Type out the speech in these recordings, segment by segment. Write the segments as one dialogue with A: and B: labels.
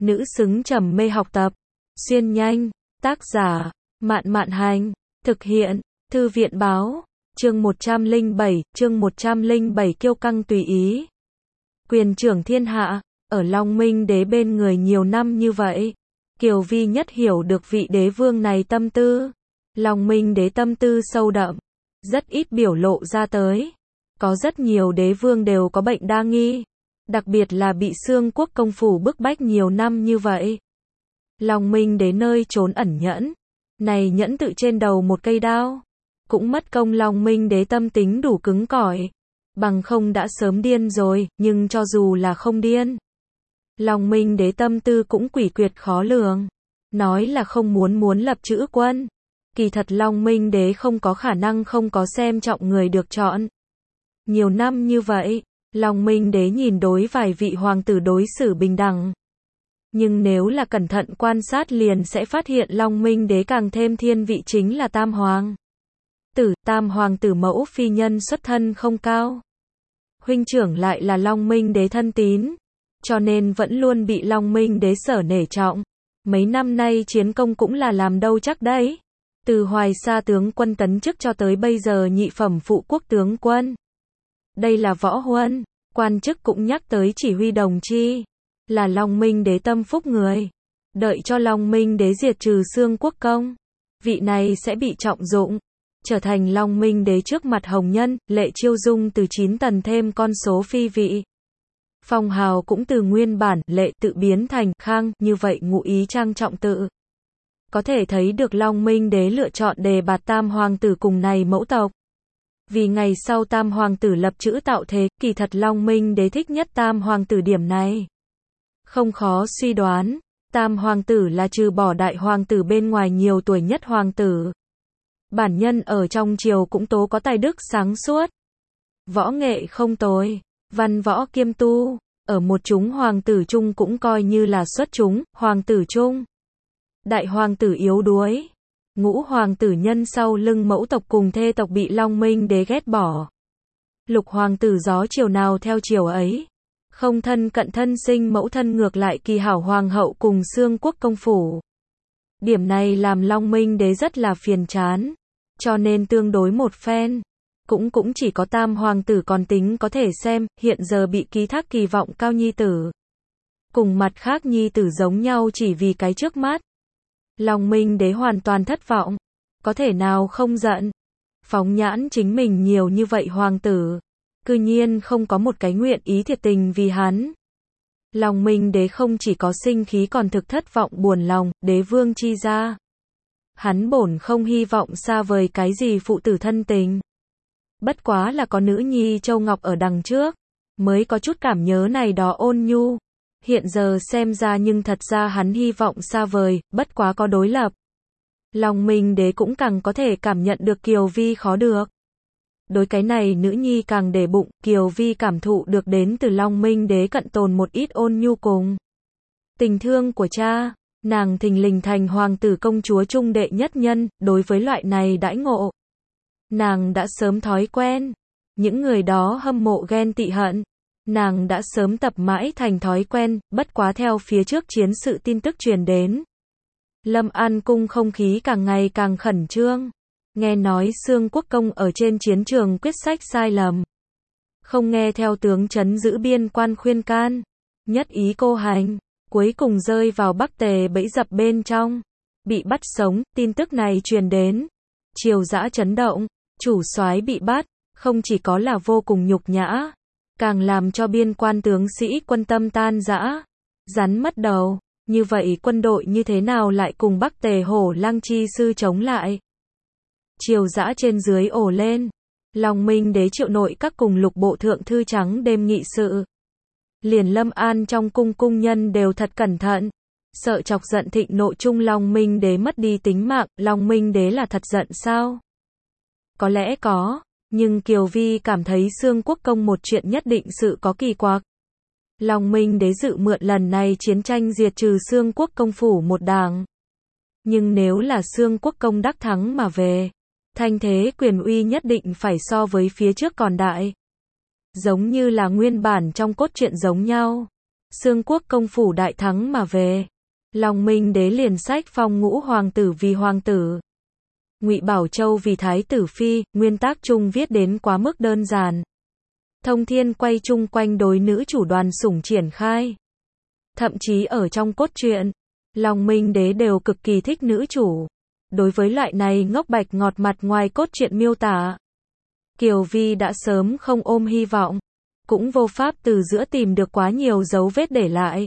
A: nữ xứng trầm mê học tập. Xuyên nhanh, tác giả, Mạn Mạn Hành, thực hiện, Thư viện báo, chương 107, kiêu căng tùy ý. Quyền trưởng thiên hạ, ở Long Minh đế bên người nhiều năm như vậy, Kiều Vi nhất hiểu được vị đế vương này tâm tư. Long Minh đế tâm tư sâu đậm, rất ít biểu lộ ra tới. Có rất nhiều đế vương đều có bệnh đa nghi, đặc biệt là bị Xương Quốc công phủ bức bách nhiều năm như vậy. Long Minh đế nơi trốn ẩn nhẫn, này nhẫn tự trên đầu một cây đao, cũng mất công Long Minh đế tâm tính đủ cứng cỏi, bằng không đã sớm điên rồi, nhưng cho dù là không điên, Long Minh đế tâm tư cũng quỷ quyệt khó lường. Nói là không muốn lập chữ quân, kỳ thật Long Minh đế không có khả năng không có xem trọng người được chọn. Nhiều năm như vậy, Long Minh đế nhìn đối vài vị hoàng tử đối xử bình đẳng. Nhưng nếu là cẩn thận quan sát liền sẽ phát hiện Long Minh đế càng thêm thiên vị chính là Tam Hoàng Tam Hoàng tử mẫu phi nhân xuất thân không cao. Huynh trưởng lại là Long Minh đế thân tín, cho nên vẫn luôn bị Long Minh đế sở nể trọng. Mấy năm nay chiến công cũng là làm đâu chắc đấy. Từ Hoài Sa tướng quân tấn chức cho tới bây giờ nhị phẩm phụ quốc tướng quân. Đây là võ huân, quan chức cũng nhắc tới chỉ huy đồng chi, là Long Minh đế tâm phúc người. Đợi cho Long Minh đế diệt trừ Xương Quốc công, vị này sẽ bị trọng dụng, trở thành Long Minh đế trước mặt hồng nhân. Lệ Chiêu Dung từ 9 tần thêm con số phi vị. Phong hào cũng từ nguyên bản Lệ tự biến thành Khang, như vậy ngụ ý trang trọng tự. Có thể thấy được Long Minh đế lựa chọn đề bạt Tam Hoàng tử cùng này mẫu tộc. Vì ngày sau Tam Hoàng tử lập chữ tạo thế, kỳ thật Long Minh đế thích nhất Tam Hoàng tử điểm này. Không khó suy đoán, Tam Hoàng tử là trừ bỏ Đại Hoàng tử bên ngoài nhiều tuổi nhất Hoàng tử. Bản nhân ở trong triều cũng tố có tài đức sáng suốt. Võ nghệ không tồi, văn võ kiêm tu, ở một chúng hoàng tử chung cũng coi như là xuất chúng, hoàng tử chung. Đại Hoàng tử yếu đuối. Ngũ Hoàng tử nhân sau lưng mẫu tộc cùng thê tộc bị Long Minh đế ghét bỏ. Lục Hoàng tử gió chiều nào theo chiều ấy. Không thân cận thân sinh mẫu thân ngược lại kỳ hảo hoàng hậu cùng Xương Quốc công phủ. Điểm này làm Long Minh đế rất là phiền chán. Cho nên tương đối một phen. Cũng chỉ có Tam Hoàng tử còn tính có thể xem, hiện giờ bị ký thác kỳ vọng cao nhi tử. Cùng mặt khác nhi tử giống nhau chỉ vì cái trước mắt. Long Minh đế hoàn toàn thất vọng. Có thể nào không giận. Phóng nhãn chính mình nhiều như vậy hoàng tử, cư nhiên không có một cái nguyện ý thiệt tình vì hắn. Long Minh đế không chỉ có sinh khí còn thực thất vọng buồn lòng, đế vương chi ra. Hắn bổn không hy vọng xa vời cái gì phụ tử thân tình. Bất quá là có nữ nhi Châu Ngọc ở đằng trước, mới có chút cảm nhớ này đó ôn nhu. Hiện giờ xem ra nhưng thật ra hắn hy vọng xa vời, bất quá có đối lập. Long Minh đế cũng càng có thể cảm nhận được Kiều Vi khó được. Đối cái này nữ nhi càng để bụng, Kiều Vi cảm thụ được đến từ Long Minh đế cận tồn một ít ôn nhu cùng tình thương của cha. Nàng thình lình thành hoàng tử công chúa trung đệ nhất nhân, đối với loại này đãi ngộ, nàng đã sớm thói quen. Những người đó hâm mộ ghen tị hận, nàng đã sớm tập mãi thành thói quen. Bất quá theo phía trước chiến sự tin tức truyền đến, Lâm An cung không khí càng ngày càng khẩn trương. Nghe nói Xương Quốc công ở trên chiến trường quyết sách sai lầm, không nghe theo tướng trấn giữ biên quan khuyên can, nhất ý cô hành, cuối cùng rơi vào Bắc Tề bẫy dập bên trong, bị bắt sống. Tin tức này truyền đến, triều dã chấn động, chủ soái bị bắt, không chỉ có là vô cùng nhục nhã, càng làm cho biên quan tướng sĩ quân tâm tan rã, rắn mất đầu. Như vậy quân đội như thế nào lại cùng Bắc Tề Hổ Lang chi sư chống lại? Triều dã trên dưới ồ lên. Long Minh đế triệu nội các cùng lục bộ thượng thư trắng đêm nghị sự. Liền Lâm An trong cung cung nhân đều thật cẩn thận, sợ chọc giận thịnh nộ trung Long Minh đế mất đi tính mạng. Long Minh đế là thật giận sao? Có lẽ có, nhưng Kiều Vi cảm thấy Xương Quốc công một chuyện nhất định sự có kỳ quặc. Long Minh đế dự mượn lần này chiến tranh diệt trừ Xương Quốc công phủ một đảng. Nhưng nếu là Xương Quốc công đắc thắng mà về, thanh thế quyền uy nhất định phải so với phía trước còn đại. Giống như là nguyên bản trong cốt truyện giống nhau. Xương Quốc công phủ đại thắng mà về. Long Minh đế liền sách phong Ngũ hoàng tử vì hoàng tử, Ngụy Bảo Châu vì thái tử phi, nguyên tác chung viết đến quá mức đơn giản. Thông thiên quay chung quanh đối nữ chủ đoàn sủng triển khai. Thậm chí ở trong cốt truyện, Long Minh đế đều cực kỳ thích nữ chủ. Đối với loại này ngốc bạch ngọt mặt ngoài cốt truyện miêu tả, Kiều Vi đã sớm không ôm hy vọng, cũng vô pháp từ giữa tìm được quá nhiều dấu vết để lại.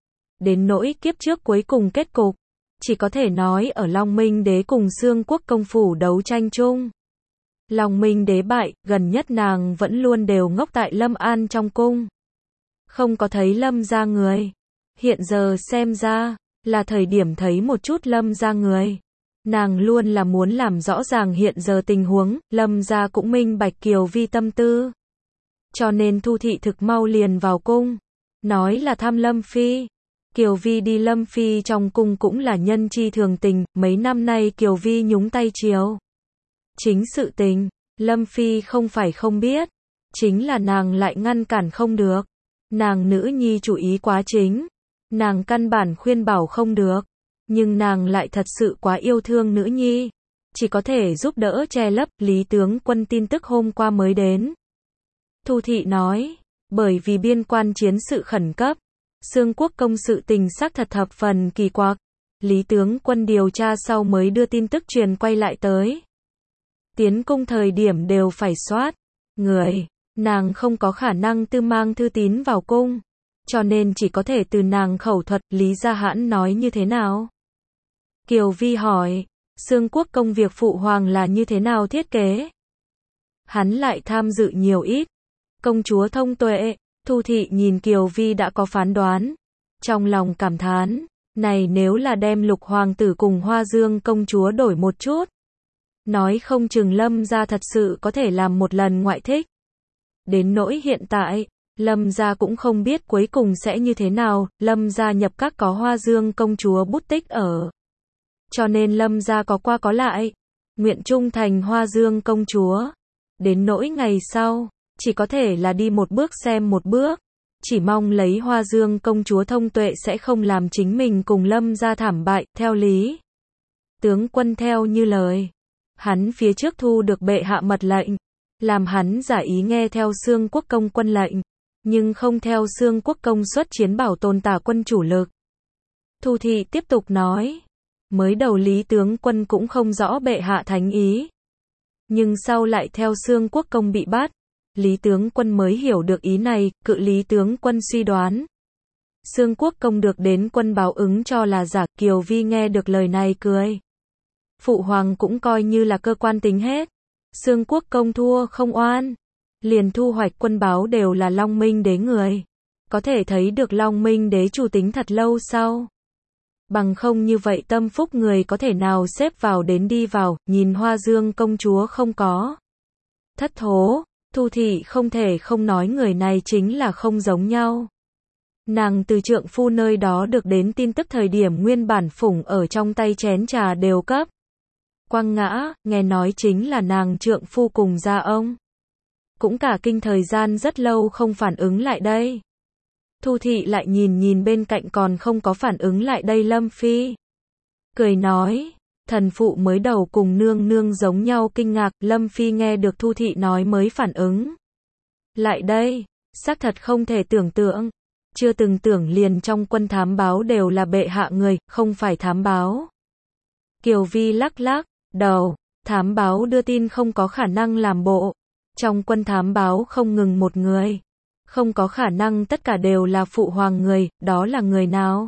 A: Đến nỗi kiếp trước cuối cùng kết cục, chỉ có thể nói ở Long Minh đế cùng Xương Quốc công phủ đấu tranh chung. Long Minh đế bại, gần nhất nàng vẫn luôn đều ngốc tại Lâm An trong cung. Không có thấy Lâm gia người. Hiện giờ xem ra, là thời điểm thấy một chút Lâm gia người. Nàng luôn là muốn làm rõ ràng hiện giờ tình huống, Lâm gia cũng minh bạch Kiều Vi tâm tư. Cho nên Thu thị thực mau liền vào cung, nói là thăm Lâm Phi. Kiều Vi đi Lâm Phi trong cung cũng là nhân chi thường tình, mấy năm nay Kiều Vi nhúng tay chiếu. Chính sự tình, Lâm Phi không phải không biết, chính là nàng lại ngăn cản không được. Nàng nữ nhi chủ ý quá chính, nàng căn bản khuyên bảo không được, nhưng nàng lại thật sự quá yêu thương nữ nhi, chỉ có thể giúp đỡ che lấp. Lý tướng quân tin tức hôm qua mới đến. Thu thị nói, bởi vì biên quan chiến sự khẩn cấp, Xương Quốc công sự tình xác thật thập phần kỳ quặc. Lý tướng quân điều tra sau mới đưa tin tức truyền quay lại tới. Tiến cung thời điểm đều phải soát người, nàng không có khả năng tư mang thư tín vào cung, cho nên chỉ có thể từ nàng khẩu thuật. Lý Gia Hãn nói như thế nào? Kiều Vi hỏi, Xương Quốc công việc phụ hoàng là như thế nào thiết kế? Hắn lại tham dự nhiều ít. Công chúa thông tuệ. Thu thị nhìn Kiều Vi đã có phán đoán, trong lòng cảm thán, này nếu là đem Lục hoàng tử cùng Hoa Dương công chúa đổi một chút, nói không chừng Lâm gia thật sự có thể làm một lần ngoại thích. Đến nỗi hiện tại, Lâm gia cũng không biết cuối cùng sẽ như thế nào. Lâm gia nhập các có Hoa Dương công chúa bút tích ở, cho nên Lâm gia có qua có lại, nguyện trung thành Hoa Dương công chúa. Đến nỗi ngày sau, chỉ có thể là đi một bước xem một bước, chỉ mong lấy Hoa Dương công chúa thông tuệ sẽ không làm chính mình cùng Lâm gia thảm bại. Theo Lý tướng quân theo như lời, hắn phía trước thu được bệ hạ mật lệnh, làm hắn giả ý nghe theo Xương Quốc công quân lệnh, nhưng không theo Xương Quốc công xuất chiến bảo tồn tả quân chủ lực. Thu thị tiếp tục nói, mới đầu Lý tướng quân cũng không rõ bệ hạ thánh ý, nhưng sau lại theo Xương Quốc công bị bắt, Lý tướng quân mới hiểu được ý này. Cự Lý tướng quân suy đoán Xương Quốc công được đến quân báo ứng cho là giả. Kiều Vi nghe được lời này cười. Phụ hoàng cũng coi như là cơ quan tính hết. Xương Quốc công thua không oan, liền thu hoạch quân báo đều là Long Minh đế người. Có thể thấy được Long Minh đế chủ tính thật lâu sau. Bằng không như vậy tâm phúc người có thể nào xếp vào đến đi vào. Nhìn Hoa Dương công chúa không có thất thố, Thu thị không thể không nói người này chính là không giống nhau. Nàng từ trượng phu nơi đó được đến tin tức thời điểm nguyên bản phủng ở trong tay chén trà đều cấp quăng ngã, nghe nói chính là nàng trượng phu cùng gia ông. Cũng cả kinh thời gian rất lâu không phản ứng lại đây. Thu thị lại nhìn bên cạnh còn không có phản ứng lại đây Lâm Phi. Cười nói, thần phụ mới đầu cùng nương nương giống nhau kinh ngạc. Lâm Phi nghe được Thu thị nói mới phản ứng lại đây, xác thật không thể tưởng tượng. Chưa từng tưởng liền trong quân thám báo đều là bệ hạ người, không phải thám báo. Kiều Vi lắc lắc đầu, thám báo đưa tin không có khả năng làm bộ. Trong quân thám báo không ngừng một người, không có khả năng tất cả đều là phụ hoàng người. Đó là người nào?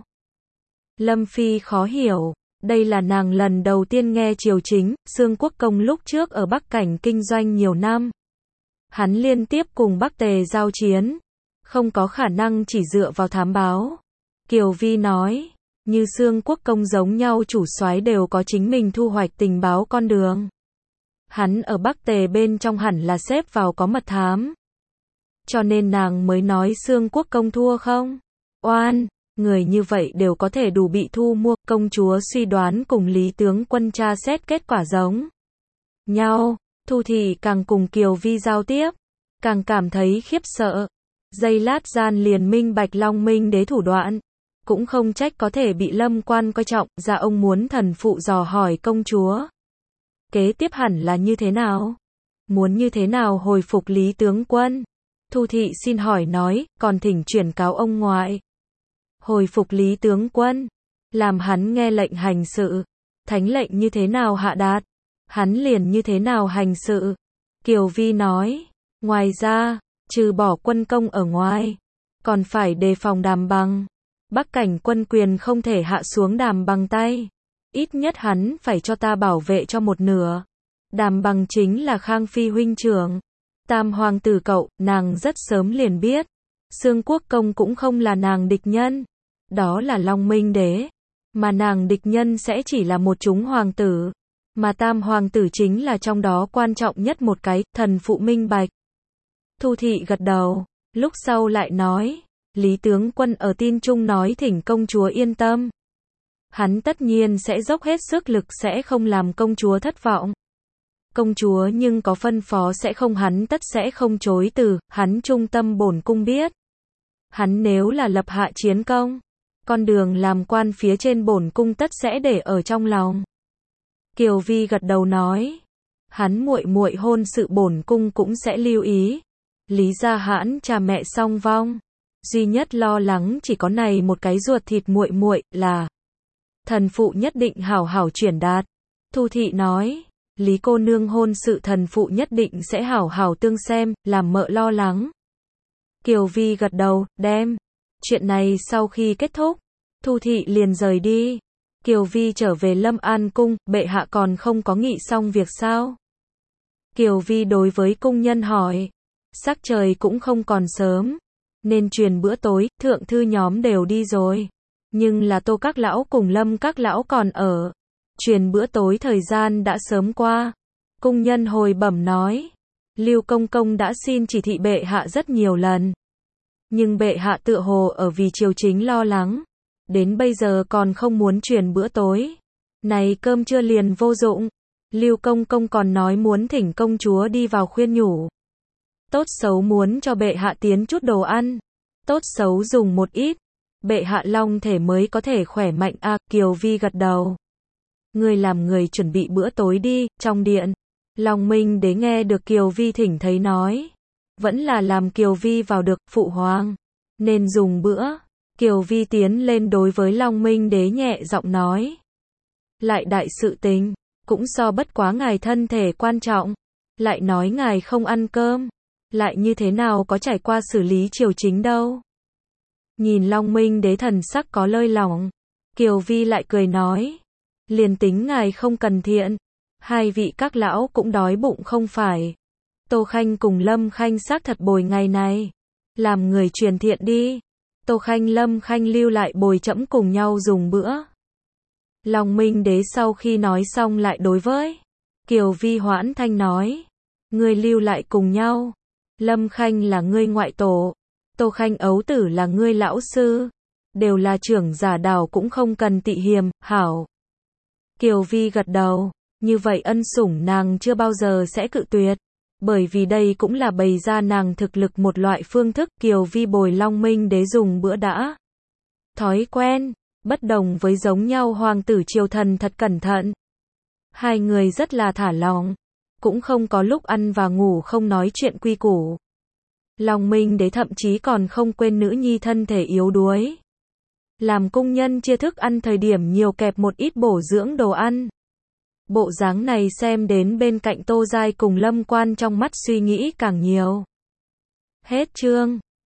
A: Lâm Phi khó hiểu. Đây là nàng lần đầu tiên nghe triều chính. Xương Quốc công lúc trước ở Bắc Cảnh kinh doanh nhiều năm, hắn liên tiếp cùng Bắc Tề giao chiến, không có khả năng chỉ dựa vào thám báo. Kiều Vi nói, như Xương Quốc công giống nhau chủ soái đều có chính mình thu hoạch tình báo con đường. Hắn ở Bắc Tề bên trong hẳn là xếp vào có mật thám. Cho nên nàng mới nói Xương Quốc công thua không? Oan, người như vậy đều có thể đủ bị thu mua. Công chúa suy đoán cùng Lý tướng quân tra xét kết quả giống nhau. Thu thị càng cùng Kiều Vi giao tiếp, càng cảm thấy khiếp sợ. Giây lát gian liền minh bạch Long Minh Đế thủ đoạn. Cũng không trách có thể bị Lâm quan coi trọng, ra ông muốn thần phụ dò hỏi công chúa. Kế tiếp hẳn là như thế nào? Muốn như thế nào hồi phục Lý tướng quân? Thu Thị xin hỏi nói, còn thỉnh chuyển cáo ông ngoại. Hồi phục Lý tướng quân, làm hắn nghe lệnh hành sự. Thánh lệnh như thế nào hạ đạt, hắn liền như thế nào hành sự. Kiều Vi nói, ngoài ra, trừ bỏ quân công ở ngoài, còn phải đề phòng Đàm Bằng. Bắc cảnh quân quyền không thể hạ xuống Đàm Bằng tay. Ít nhất hắn phải cho ta bảo vệ cho một nửa. Đàm Bằng chính là Khang Phi huynh trưởng. Tam hoàng tử cậu, nàng rất sớm liền biết. Xương Quốc công cũng không là nàng địch nhân. Đó là Long Minh Đế. Mà nàng địch nhân sẽ chỉ là một chúng hoàng tử. Mà tam hoàng tử chính là trong đó quan trọng nhất một cái, thần phụ minh bạch. Thu Thị gật đầu, lúc sau lại nói, Lý tướng quân ở tin chung nói thỉnh công chúa yên tâm. Hắn tất nhiên sẽ dốc hết sức lực sẽ không làm công chúa thất vọng. Công chúa nhưng có phân phó sẽ không hắn tất sẽ không chối từ, hắn trung tâm bổn cung biết. Hắn nếu là lập hạ chiến công, con đường làm quan phía trên bổn cung tất sẽ để ở trong lòng. Kiều Vi gật đầu nói, hắn muội muội hôn sự bổn cung cũng sẽ lưu ý. Lý gia hãn cha mẹ song vong, duy nhất lo lắng chỉ có này một cái ruột thịt muội muội là thần phụ nhất định hảo hảo chuyển đạt. Thu Thị nói, Lý cô nương hôn sự thần phụ nhất định sẽ hảo hảo tương xem, làm mợ lo lắng. Kiều Vi gật đầu, đem chuyện này sau khi kết thúc, Thu Thị liền rời đi. Kiều Vi trở về Lâm An cung, bệ hạ còn không có nghị xong việc sao? Kiều Vi đối với cung nhân hỏi, sắc trời cũng không còn sớm, nên truyền bữa tối, thượng thư nhóm đều đi rồi. Nhưng là Tô các lão cùng Lâm các lão còn ở. Truyền bữa tối thời gian đã sớm qua. Cung nhân hồi bẩm nói, Lưu công công đã xin chỉ thị bệ hạ rất nhiều lần. Nhưng bệ hạ tựa hồ ở vì triều chính lo lắng. Đến bây giờ còn không muốn truyền bữa tối. Này cơm trưa liền vô dụng. Lưu công công còn nói muốn thỉnh công chúa đi vào khuyên nhủ. Tốt xấu muốn cho bệ hạ tiến chút đồ ăn. Tốt xấu dùng một ít. Bệ hạ long thể mới có thể khỏe mạnh a. Kiều Vi gật đầu. Người làm người chuẩn bị bữa tối đi. Trong điện, Long Minh Đế nghe được Kiều Vi thỉnh thấy nói. Vẫn là làm Kiều Vi vào được, phụ hoàng. Nên dùng bữa. Kiều Vi tiến lên đối với Long Minh Đế nhẹ giọng nói. Lại đại sự tình, cũng so bất quá ngài thân thể quan trọng. Lại nói ngài không ăn cơm. Lại như thế nào có trải qua xử lý triều chính đâu. Nhìn Long Minh Đế thần sắc có lơi lỏng. Kiều Vi lại cười nói. Liền tính ngài không cần thiện. Hai vị các lão cũng đói bụng không phải. Tô Khanh cùng Lâm Khanh xác thật bồi ngày này. Làm người truyền thiện đi. Tô Khanh Lâm Khanh lưu lại bồi trẫm cùng nhau dùng bữa. Long Minh Đế sau khi nói xong lại đối với Kiều Vi hoãn thanh nói. Ngươi lưu lại cùng nhau. Lâm Khanh là ngươi ngoại tổ. Tô Khanh ấu tử là ngươi lão sư. Đều là trưởng giả đảo cũng không cần tị hiềm, hảo. Kiều Vi gật đầu. Như vậy ân sủng nàng chưa bao giờ sẽ cự tuyệt. Bởi vì đây cũng là bày ra nàng thực lực một loại phương thức. Kiều Vi bồi Long Minh Đế dùng bữa đã thói quen, bất đồng với giống nhau hoàng tử triều thần thật cẩn thận. Hai người rất là thả lỏng, cũng không có lúc ăn và ngủ không nói chuyện quy củ. Long Minh Đế thậm chí còn không quên nữ nhi thân thể yếu đuối. Làm cung nhân chia thức ăn thời điểm nhiều kẹp một ít bổ dưỡng đồ ăn. Bộ dáng này xem đến bên cạnh Tô Giai cùng Lâm Quan trong mắt suy nghĩ càng nhiều. Hết chương.